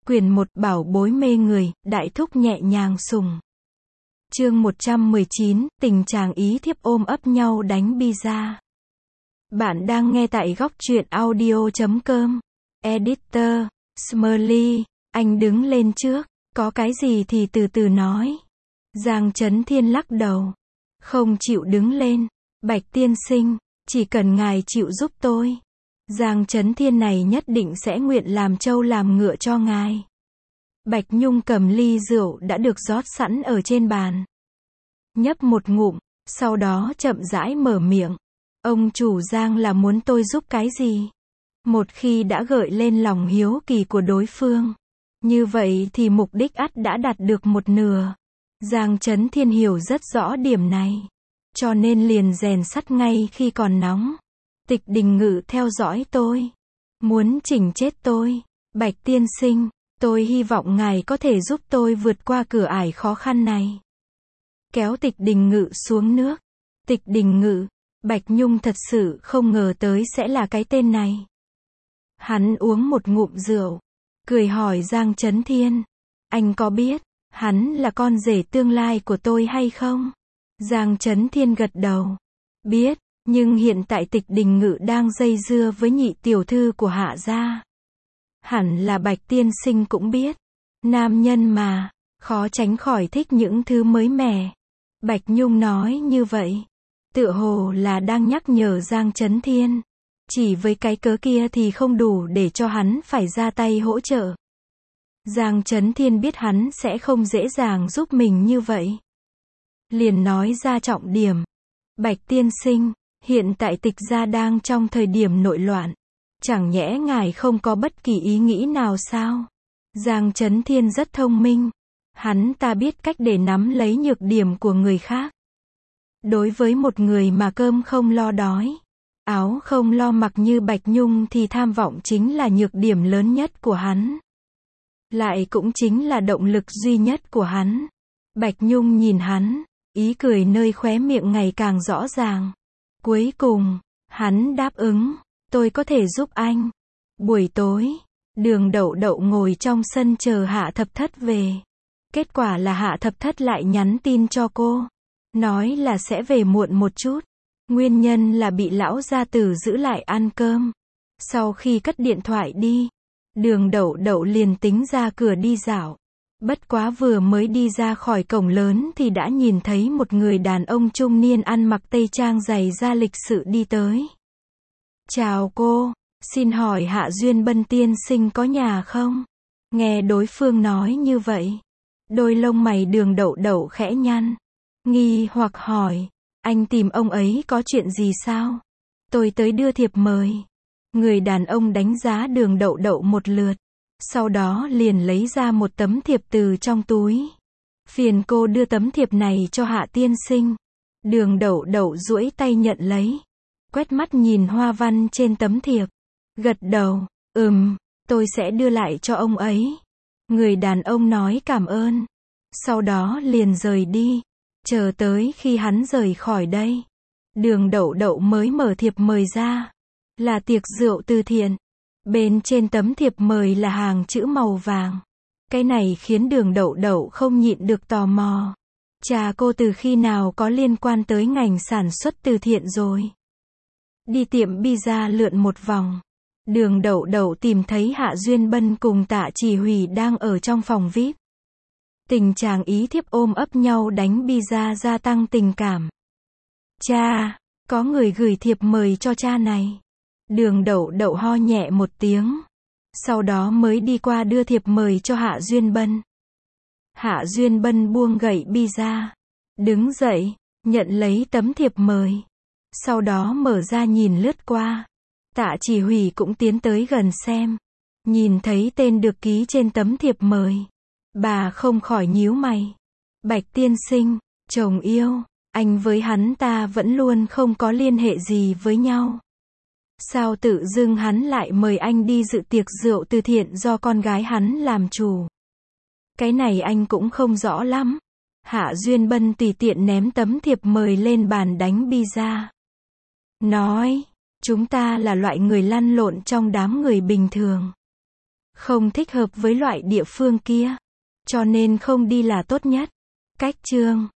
Quyển 1 Bảo bối mê người, đại thúc nhẹ nhàng sùng. Chương 119, tình chàng ý thiếp ôm ấp nhau đánh pizza. Bạn đang nghe tại góc truyện audio.com. Editor, Smiley, anh đứng lên trước, có cái gì thì từ từ nói. Giang Chấn Thiên lắc đầu. Không chịu đứng lên. Bạch tiên sinh, chỉ cần ngài chịu giúp tôi. Giang Chấn Thiên này nhất định sẽ nguyện làm trâu làm ngựa cho ngài. Bạch Nhung cầm ly rượu đã được rót sẵn ở trên bàn. Nhấp một ngụm, sau đó chậm rãi mở miệng. Ông chủ Giang là muốn tôi giúp cái gì? Một khi đã gợi lên lòng hiếu kỳ của đối phương, như vậy thì mục đích ắt đã đạt được một nửa. Giang Chấn Thiên hiểu rất rõ điểm này, cho nên liền rèn sắt ngay khi còn nóng. Tịch Đình Ngự theo dõi tôi, muốn chỉnh chết tôi. Bạch tiên sinh, tôi hy vọng ngài có thể giúp tôi vượt qua cửa ải khó khăn này. Kéo Tịch Đình Ngự xuống nước. Tịch Đình Ngự, Bạch Nhung thật sự không ngờ tới sẽ là cái tên này. Hắn uống một ngụm rượu, cười hỏi Giang Chấn Thiên, anh có biết hắn là con rể tương lai của tôi hay không? Giang Chấn Thiên gật đầu. Biết, nhưng hiện tại Tịch Đình Ngự đang dây dưa với nhị tiểu thư của Hạ gia. Hẳn là Bạch tiên sinh cũng biết. Nam nhân mà, khó tránh khỏi thích những thứ mới mẻ. Bạch Nhung nói như vậy, tựa hồ là đang nhắc nhở Giang Chấn Thiên. Chỉ với cái cớ kia thì không đủ để cho hắn phải ra tay hỗ trợ. Giang Chấn Thiên biết hắn sẽ không dễ dàng giúp mình như vậy. Liền nói ra trọng điểm. Bạch tiên sinh, hiện tại Tịch gia đang trong thời điểm nội loạn. Chẳng nhẽ ngài không có bất kỳ ý nghĩ nào sao? Giang Chấn Thiên rất thông minh. Hắn ta biết cách để nắm lấy nhược điểm của người khác. Đối với một người mà cơm không lo đói, áo không lo mặc như Bạch Nhung thì tham vọng chính là nhược điểm lớn nhất của hắn. Lại cũng chính là động lực duy nhất của hắn. Bạch Nhung nhìn hắn, ý cười nơi khóe miệng ngày càng rõ ràng. Cuối cùng, hắn đáp ứng, tôi có thể giúp anh. Buổi tối, Đường Đậu Đậu ngồi trong sân chờ Hạ Thập Thất về. Kết quả là Hạ Thập Thất lại nhắn tin cho cô, nói là sẽ về muộn một chút. Nguyên nhân là bị lão gia tử giữ lại ăn cơm. Sau khi cất điện thoại đi, Đường Đậu Đậu liền tính ra cửa đi dạo. Bất quá vừa mới đi ra khỏi cổng lớn thì đã nhìn thấy một người đàn ông trung niên ăn mặc tây trang giày da lịch sự đi tới. Chào cô, xin hỏi Hạ Duyên Bân tiên sinh có nhà không? Nghe đối phương nói như vậy, đôi lông mày Đường Đậu Đậu khẽ nhăn, nghi hoặc hỏi, anh tìm ông ấy có chuyện gì sao? Tôi tới đưa thiệp mời. Người đàn ông đánh giá Đường Đậu Đậu một lượt, sau đó liền lấy ra một tấm thiệp từ trong túi. Phiền cô đưa tấm thiệp này cho Hạ tiên sinh. Đường Đậu Đậu duỗi tay nhận lấy, quét mắt nhìn hoa văn trên tấm thiệp, gật đầu, tôi sẽ đưa lại cho ông ấy. Người đàn ông nói cảm ơn, sau đó liền rời đi. Chờ tới khi hắn rời khỏi đây, Đường Đậu Đậu mới mở thiệp mời ra. Là tiệc rượu từ thiện. Bên trên tấm thiệp mời là hàng chữ màu vàng. Cái này khiến Đường Đậu Đậu không nhịn được tò mò. Chà, cô từ khi nào có liên quan tới ngành sản xuất từ thiện rồi? Đi tiệm pizza lượn một vòng, Đường Đậu Đậu tìm thấy Hạ Duyên Bân cùng Tạ Chỉ Hủy đang ở trong phòng VIP. Tình chàng ý thiếp ôm ấp nhau đánh pizza gia tăng tình cảm. Cha, có người gửi thiệp mời cho cha này. Đường Đậu Đậu ho nhẹ một tiếng, sau đó mới đi qua đưa thiệp mời cho Hạ Duyên Bân. Hạ Duyên Bân buông gậy pizza, đứng dậy, nhận lấy tấm thiệp mời, sau đó mở ra nhìn lướt qua. Tạ Chỉ Hủy cũng tiến tới gần xem, nhìn thấy tên được ký trên tấm thiệp mời, bà không khỏi nhíu mày. Bạch tiên sinh, chồng yêu, anh với hắn ta vẫn luôn không có liên hệ gì với nhau. Sao tự dưng hắn lại mời anh đi dự tiệc rượu từ thiện do con gái hắn làm chủ? Cái này anh cũng không rõ lắm. Hạ Duyên Bân tùy tiện ném tấm thiệp mời lên bàn đánh pizza. Nói, chúng ta là loại người lăn lộn trong đám người bình thường. Không thích hợp với loại địa phương kia. Cho nên không đi là tốt nhất. Cách chương